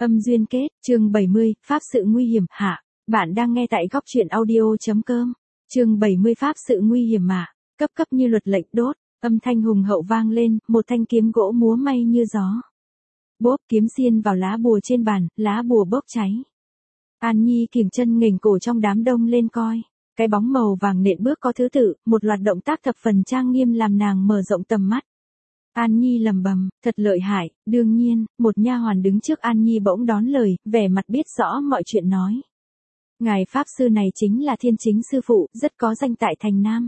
Âm duyên kết, chương 70, Pháp sự nguy hiểm, hạ. Bạn đang nghe tại góc truyện audio.com. Chương 70 Pháp sự nguy hiểm mà. Cấp cấp như luật lệnh đốt, âm thanh hùng hậu vang lên, một thanh kiếm gỗ múa may như gió. Bốp kiếm xiên vào lá bùa trên bàn, lá bùa bốc cháy. An Nhi kiềng chân nghềnh cổ trong đám đông lên coi. Cái bóng màu vàng nện bước có thứ tự, một loạt động tác thập phần trang nghiêm làm nàng mở rộng tầm mắt. An Nhi lầm bầm, thật lợi hại, đương nhiên, một nha hoàn đứng trước An Nhi bỗng đón lời, vẻ mặt biết rõ mọi chuyện nói. Ngài Pháp Sư này chính là Thiên Chính Sư Phụ, rất có danh tại thành Nam.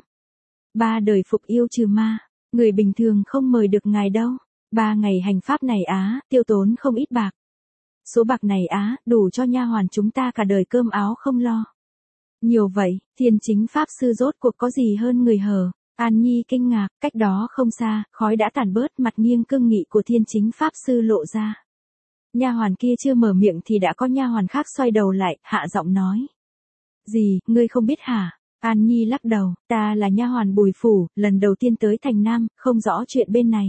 3 đời phục yêu trừ ma, người bình thường không mời được ngài đâu. 3 ngày hành Pháp này tiêu tốn không ít bạc. Số bạc này đủ cho nha hoàn chúng ta cả đời cơm áo không lo. Nhiều vậy, Thiên Chính Pháp Sư rốt cuộc có gì hơn người hờ. An Nhi kinh ngạc, cách đó không xa, khói đã tàn bớt, mặt nghiêng cương nghị của Thiên Chính Pháp Sư lộ ra. Nha hoàn kia chưa mở miệng thì đã có nha hoàn khác xoay đầu lại, hạ giọng nói. Gì, ngươi không biết hả? An Nhi lắc đầu, ta là nha hoàn Bùi Phủ, lần đầu tiên tới thành Nam, không rõ chuyện bên này.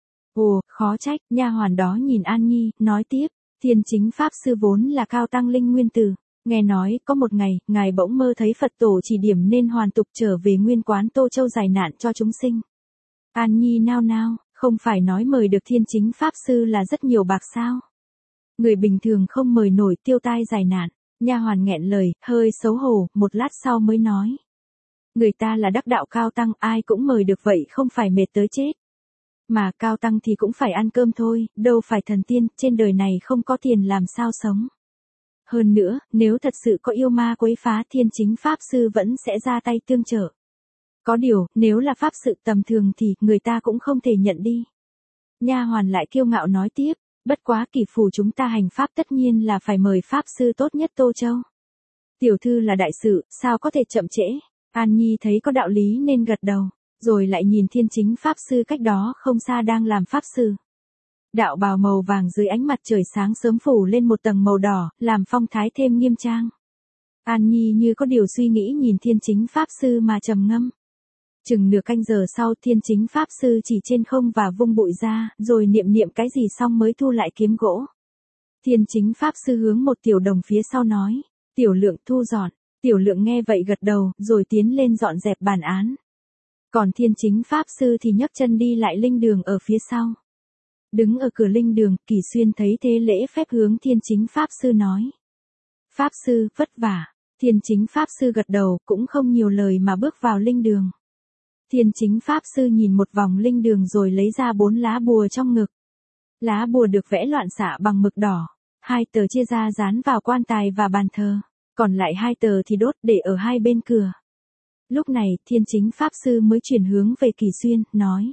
Ồ, khó trách, nha hoàn đó nhìn An Nhi, nói tiếp, Thiên Chính Pháp Sư vốn là cao tăng linh nguyên tử. Nghe nói, có một ngày, ngài bỗng mơ thấy Phật tổ chỉ điểm nên hoàn tục trở về nguyên quán Tô Châu giải nạn cho chúng sinh. An Nhi nao nao, không phải nói mời được Thiên Chính Pháp Sư là rất nhiều bạc sao? Người bình thường không mời nổi tiêu tai giải nạn. Nha hoàn nghẹn lời, hơi xấu hổ, một lát sau mới nói. Người ta là đắc đạo cao tăng, ai cũng mời được vậy không phải mệt tới chết. Mà cao tăng thì cũng phải ăn cơm thôi, đâu phải thần tiên, trên đời này không có tiền làm sao sống. Hơn nữa, nếu thật sự có yêu ma quấy phá Thiên Chính Pháp Sư vẫn sẽ ra tay tương trợ. Có điều, nếu là pháp sự tầm thường thì người ta cũng không thể nhận đi. Nha hoàn lại kiêu ngạo nói tiếp, bất quá kỳ phủ chúng ta hành pháp tất nhiên là phải mời Pháp Sư tốt nhất Tô Châu. Tiểu thư là đại sự, sao có thể chậm trễ? An Nhi thấy có đạo lý nên gật đầu, rồi lại nhìn Thiên Chính Pháp Sư cách đó không xa đang làm Pháp Sư. Đạo bào màu vàng dưới ánh mặt trời sáng sớm phủ lên một tầng màu đỏ, làm phong thái thêm nghiêm trang. An Nhi như có điều suy nghĩ nhìn Thiên Chính Pháp Sư mà trầm ngâm. Chừng nửa canh giờ sau Thiên Chính Pháp Sư chỉ trên không và vung bụi ra, rồi niệm niệm cái gì xong mới thu lại kiếm gỗ. Thiên Chính Pháp Sư hướng một tiểu đồng phía sau nói, Tiểu Lượng thu dọn. Tiểu Lượng nghe vậy gật đầu, rồi tiến lên dọn dẹp bàn án. Còn Thiên Chính Pháp Sư thì nhấc chân đi lại linh đường ở phía sau. Đứng ở cửa linh đường, Kỳ Xuyên thấy thế lễ phép hướng Thiên Chính Pháp Sư nói. Pháp Sư, vất vả. Thiên Chính Pháp Sư gật đầu, cũng không nhiều lời mà bước vào linh đường. Thiên Chính Pháp Sư nhìn một vòng linh đường rồi lấy ra 4 lá bùa trong ngực. Lá bùa được vẽ loạn xạ bằng mực đỏ. 2 tờ chia ra dán vào quan tài và bàn thờ. Còn lại 2 tờ thì đốt để ở hai bên cửa. Lúc này, Thiên Chính Pháp Sư mới chuyển hướng về Kỳ Xuyên, nói.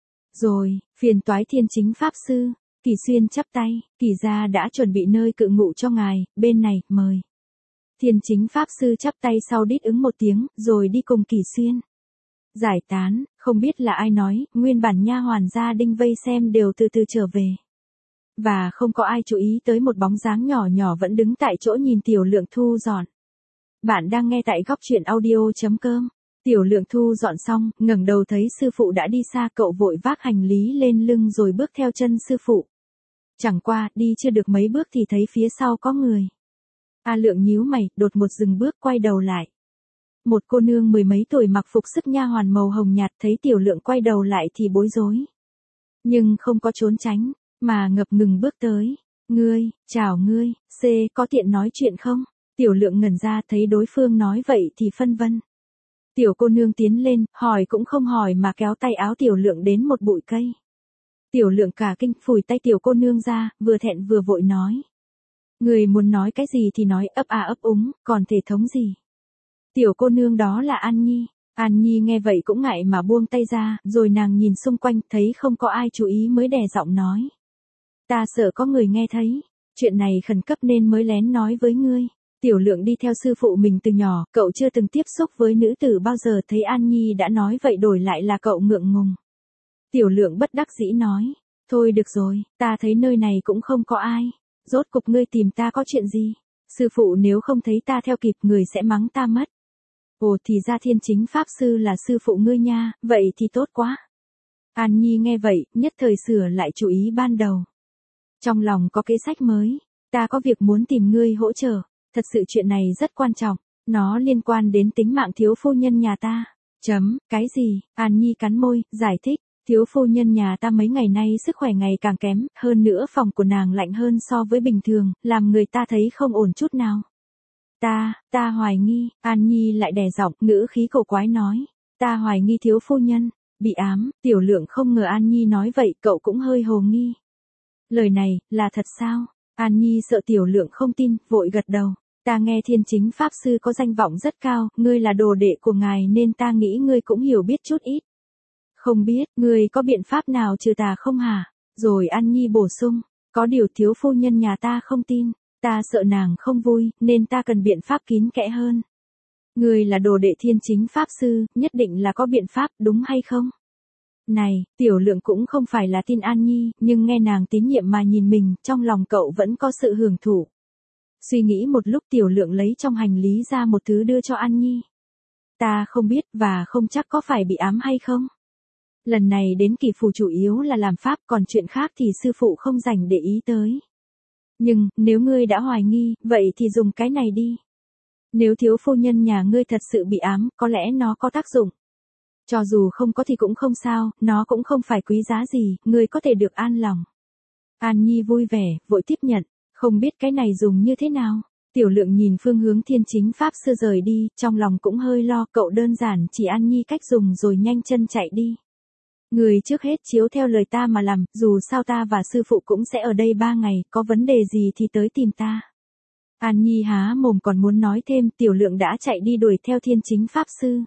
Rồi, phiền toái Thiên Chính Pháp Sư. Kỳ Xuyên chắp tay, Kỳ gia đã chuẩn bị nơi cự ngụ cho ngài, bên này, mời. Thiên Chính Pháp Sư chắp tay sau đít ứng một tiếng, rồi đi cùng Kỳ Xuyên. Giải tán, không biết là ai nói, nguyên bản nha hoàn gia đinh vây xem đều từ từ trở về. Và không có ai chú ý tới một bóng dáng nhỏ nhỏ vẫn đứng tại chỗ nhìn Tiểu Lượng thu dọn. Bạn đang nghe tại góc truyện audio.com. Tiểu Lượng thu dọn xong, ngẩng đầu thấy sư phụ đã đi xa, cậu vội vác hành lý lên lưng rồi bước theo chân sư phụ. Chẳng qua, đi chưa được mấy bước thì thấy phía sau có người. Lượng nhíu mày, đột một dừng bước quay đầu lại. Một cô nương 10 mấy tuổi mặc phục sức nha hoàn màu hồng nhạt thấy Tiểu Lượng quay đầu lại thì bối rối. Nhưng không có trốn tránh, mà ngập ngừng bước tới. Ngươi, chào ngươi, có tiện nói chuyện không? Tiểu Lượng ngẩn ra thấy đối phương nói vậy thì phân vân. Tiểu cô nương tiến lên, hỏi cũng không hỏi mà kéo tay áo Tiểu Lượng đến một bụi cây. Tiểu Lượng cả kinh phủi tay tiểu cô nương ra, vừa thẹn vừa vội nói. Người muốn nói cái gì thì nói, ấp ấp úng, còn thể thống gì? Tiểu cô nương đó là An Nhi. An Nhi nghe vậy cũng ngại mà buông tay ra, rồi nàng nhìn xung quanh, thấy không có ai chú ý mới đè giọng nói. Ta sợ có người nghe thấy, chuyện này khẩn cấp nên mới lén nói với ngươi. Tiểu Lượng đi theo sư phụ mình từ nhỏ, cậu chưa từng tiếp xúc với nữ tử bao giờ, thấy An Nhi đã nói vậy đổi lại là cậu ngượng ngùng. Tiểu Lượng bất đắc dĩ nói, thôi được rồi, ta thấy nơi này cũng không có ai. Rốt cục ngươi tìm ta có chuyện gì? Sư phụ nếu không thấy ta theo kịp người sẽ mắng ta mất. Ồ thì ra Thiên Chính Pháp Sư là sư phụ ngươi nha, vậy thì tốt quá. An Nhi nghe vậy, nhất thời sửa lại chú ý ban đầu. Trong lòng có kế sách mới. Ta có việc muốn tìm ngươi hỗ trợ, thật sự chuyện này rất quan trọng, nó liên quan đến tính mạng thiếu phu nhân nhà ta. Cái gì? An Nhi cắn môi, giải thích, thiếu phu nhân nhà ta mấy ngày nay sức khỏe ngày càng kém, hơn nữa phòng của nàng lạnh hơn so với bình thường, làm người ta thấy không ổn chút nào. Ta hoài nghi, An Nhi lại đè giọng, ngữ khí cổ quái nói, ta hoài nghi thiếu phu nhân bị ám. Tiểu Lượng không ngờ An Nhi nói vậy, cậu cũng hơi hồ nghi. Lời này, là thật sao? An Nhi sợ Tiểu Lượng không tin, vội gật đầu. Ta nghe Thiên Chính Pháp Sư có danh vọng rất cao, ngươi là đồ đệ của ngài nên ta nghĩ ngươi cũng hiểu biết chút ít. Không biết, ngươi có biện pháp nào trừ tà không hả? Rồi An Nhi bổ sung, có điều thiếu phu nhân nhà ta không tin, ta sợ nàng không vui, nên ta cần biện pháp kín kẽ hơn. Ngươi là đồ đệ Thiên Chính Pháp Sư, nhất định là có biện pháp, đúng hay không? Này, Tiểu Lượng cũng không phải là tin An Nhi, nhưng nghe nàng tín nhiệm mà nhìn mình, trong lòng cậu vẫn có sự hưởng thụ. Suy nghĩ một lúc Tiểu Lượng lấy trong hành lý ra một thứ đưa cho An Nhi. Ta không biết và không chắc có phải bị ám hay không. Lần này đến kỳ phù chủ yếu là làm pháp, còn chuyện khác thì sư phụ không dành để ý tới. Nhưng, nếu ngươi đã hoài nghi, vậy thì dùng cái này đi. Nếu thiếu phu nhân nhà ngươi thật sự bị ám, có lẽ nó có tác dụng. Cho dù không có thì cũng không sao, nó cũng không phải quý giá gì, ngươi có thể được an lòng. An Nhi vui vẻ, vội tiếp nhận, không biết cái này dùng như thế nào. Tiểu Lượng nhìn phương hướng Thiên Chính Pháp Sư rời đi, trong lòng cũng hơi lo, cậu đơn giản chỉ An Nhi cách dùng rồi nhanh chân chạy đi. Người trước hết chiếu theo lời ta mà làm, dù sao ta và sư phụ cũng sẽ ở đây 3 ngày, có vấn đề gì thì tới tìm ta. An Nhi há mồm còn muốn nói thêm, Tiểu Lượng đã chạy đi đuổi theo Thiên Chính Pháp Sư.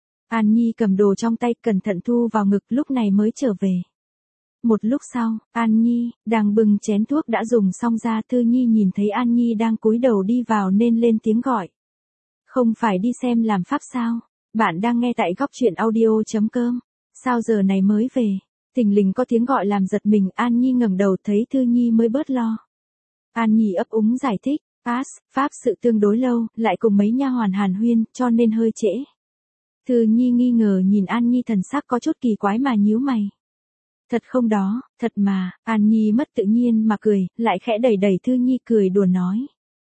An Nhi cầm đồ trong tay, cẩn thận thu vào ngực, lúc này mới trở về. Một lúc sau, An Nhi, đang bưng chén thuốc đã dùng xong ra, Thư Nhi nhìn thấy An Nhi đang cúi đầu đi vào nên lên tiếng gọi. Không phải đi xem làm pháp sao? Bạn đang nghe tại góc audio.com. Sao giờ này mới về? Thình lình có tiếng gọi làm giật mình, An Nhi ngẩng đầu thấy Thư Nhi mới bớt lo. An Nhi ấp úng giải thích, pháp sự tương đối lâu, lại cùng mấy nha hoàn hàn huyên, cho nên hơi trễ. Thư Nhi nghi ngờ nhìn An Nhi, thần sắc có chút kỳ quái mà nhíu mày. Thật không đó, thật mà. An Nhi mất tự nhiên mà cười, lại khẽ đẩy đẩy Thư Nhi, cười đùa nói.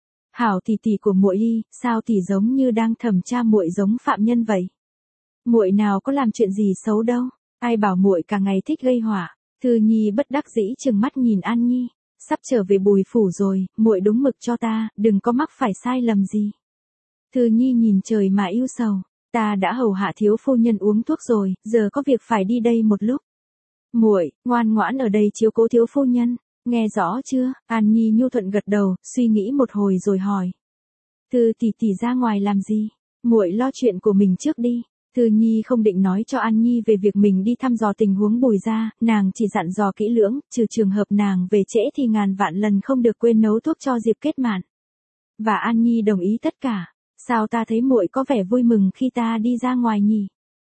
Hảo tỷ tỷ của muội đi, sao tỷ giống như đang thẩm tra muội giống phạm nhân vậy? Muội nào có làm chuyện gì xấu đâu, ai bảo muội cả ngày thích gây họa. Thư Nhi bất đắc dĩ trừng mắt nhìn An Nhi, sắp trở về Bùi phủ rồi, muội đúng mực cho ta, đừng có mắc phải sai lầm gì. Thư Nhi nhìn trời mà ưu sầu, ta đã hầu hạ thiếu phu nhân uống thuốc rồi, giờ có việc phải đi đây một lúc. Muội, ngoan ngoãn ở đây chiếu cố thiếu phu nhân, nghe rõ chưa? An Nhi nhu thuận gật đầu, suy nghĩ một hồi rồi hỏi. Thư tỷ tỷ ra ngoài làm gì? Muội lo chuyện của mình trước đi. Thư Nhi không định nói cho An Nhi về việc mình đi thăm dò tình huống Bùi gia, nàng chỉ dặn dò kỹ lưỡng, trừ trường hợp nàng về trễ thì ngàn vạn lần không được quên nấu thuốc cho Diệp Kết Mạn. Và An Nhi đồng ý tất cả. Sao ta thấy muội có vẻ vui mừng khi ta đi ra ngoài nhỉ?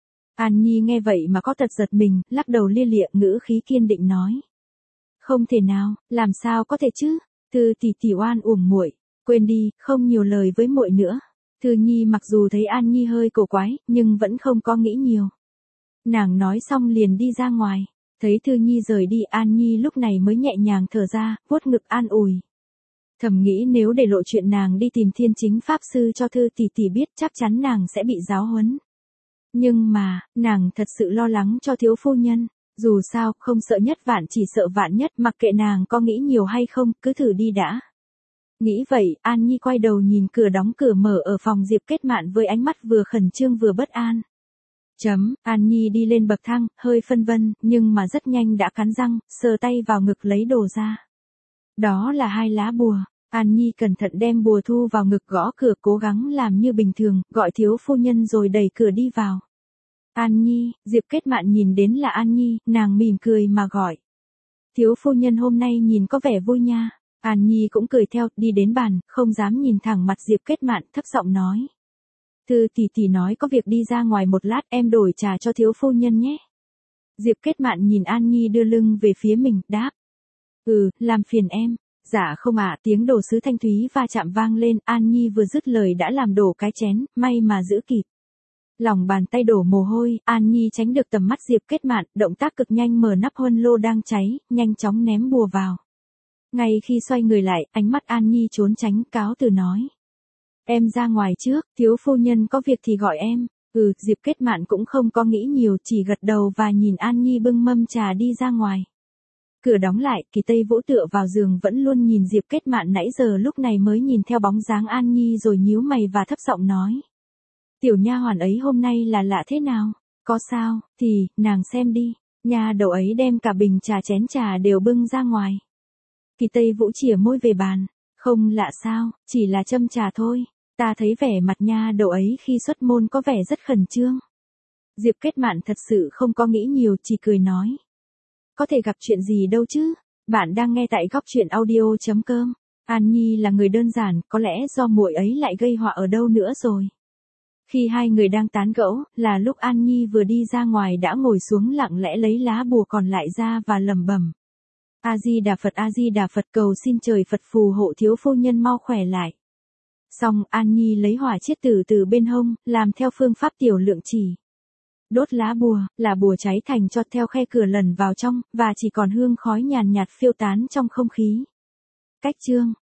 An Nhi nghe vậy mà có tật giật mình, lắc đầu lia lịa, ngữ khí kiên định nói. Không thể nào, làm sao có thể chứ? Thư tỷ tỷ oan uổng muội, quên đi, không nhiều lời với muội nữa. Thư Nhi mặc dù thấy An Nhi hơi cổ quái, nhưng vẫn không có nghĩ nhiều. Nàng nói xong liền đi ra ngoài, thấy Thư Nhi rời đi, An Nhi lúc này mới nhẹ nhàng thở ra, vuốt ngực an ủi. Thầm nghĩ nếu để lộ chuyện nàng đi tìm Thiên Chính Pháp Sư cho Thư tỷ tỷ biết, chắc chắn nàng sẽ bị giáo huấn. Nhưng mà, nàng thật sự lo lắng cho thiếu phu nhân, dù sao, không sợ nhất vạn chỉ sợ vạn nhất, mặc kệ nàng có nghĩ nhiều hay không, cứ thử đi đã. Nghĩ vậy, An Nhi quay đầu nhìn cửa đóng cửa mở ở phòng Diệp Kết Mạn với ánh mắt vừa khẩn trương vừa bất an. An Nhi đi lên bậc thang, hơi phân vân, nhưng mà rất nhanh đã cắn răng, sờ tay vào ngực lấy đồ ra. Đó là 2 lá bùa. An Nhi cẩn thận đem bùa thu vào ngực, gõ cửa, cố gắng làm như bình thường, gọi thiếu phu nhân rồi đẩy cửa đi vào. An Nhi, Diệp Kết Mạn nhìn đến là An Nhi, nàng mỉm cười mà gọi. Thiếu phu nhân hôm nay nhìn có vẻ vui nha. An Nhi cũng cười theo, đi đến bàn, không dám nhìn thẳng mặt Diệp Kết Mạn, thấp giọng nói. Thư tỷ tỷ nói có việc đi ra ngoài một lát, em đổi trà cho thiếu phu nhân nhé. Diệp Kết Mạn nhìn An Nhi đưa lưng về phía mình, đáp. Làm phiền em. Dạ không ạ, tiếng đồ sứ thanh thúy va chạm vang lên, An Nhi vừa dứt lời đã làm đổ cái chén, may mà giữ kịp. Lòng bàn tay đổ mồ hôi, An Nhi tránh được tầm mắt Diệp Kết Mạn, động tác cực nhanh mở nắp huân lô đang cháy, nhanh chóng ném bùa vào. Ngay khi xoay người lại, ánh mắt An Nhi trốn tránh, cáo từ nói. Em ra ngoài trước, thiếu phu nhân có việc thì gọi em. Diệp Kết Mạn cũng không có nghĩ nhiều, chỉ gật đầu và nhìn An Nhi bưng mâm trà đi ra ngoài. Cửa đóng lại, Kỳ Tây Vũ tựa vào giường vẫn luôn nhìn Diệp Kết Mạn nãy giờ, lúc này mới nhìn theo bóng dáng An Nhi rồi nhíu mày và thấp giọng nói. Tiểu nha hoàn ấy hôm nay là lạ thế nào? Có sao, thì, nàng xem đi. Nha đầu ấy đem cả bình trà chén trà đều bưng ra ngoài. Kỳ Tây Vũ chìa môi về bàn. Không lạ sao, chỉ là châm trà thôi. Ta thấy vẻ mặt nha đầu ấy khi xuất môn có vẻ rất khẩn trương. Diệp Kết Mạn thật sự không có nghĩ nhiều, chỉ cười nói. Có thể gặp chuyện gì đâu chứ. Bạn đang nghe tại góc truyện audio.com. An Nhi là người đơn giản, có lẽ do muội ấy lại gây họa ở đâu nữa rồi. Khi hai người đang tán gẫu, là lúc An Nhi vừa đi ra ngoài đã ngồi xuống lặng lẽ lấy lá bùa còn lại ra và lẩm bẩm. A Di Đà Phật, A Di Đà Phật, cầu xin trời Phật phù hộ thiếu phu nhân mau khỏe lại. Xong, An Nhi lấy hỏa chiết tử từ bên hông, làm theo phương pháp tiểu lượng chỉ. Đốt lá bùa, là bùa cháy thành cho theo khe cửa lần vào trong, và chỉ còn hương khói nhàn nhạt phiêu tán trong không khí. Cách chương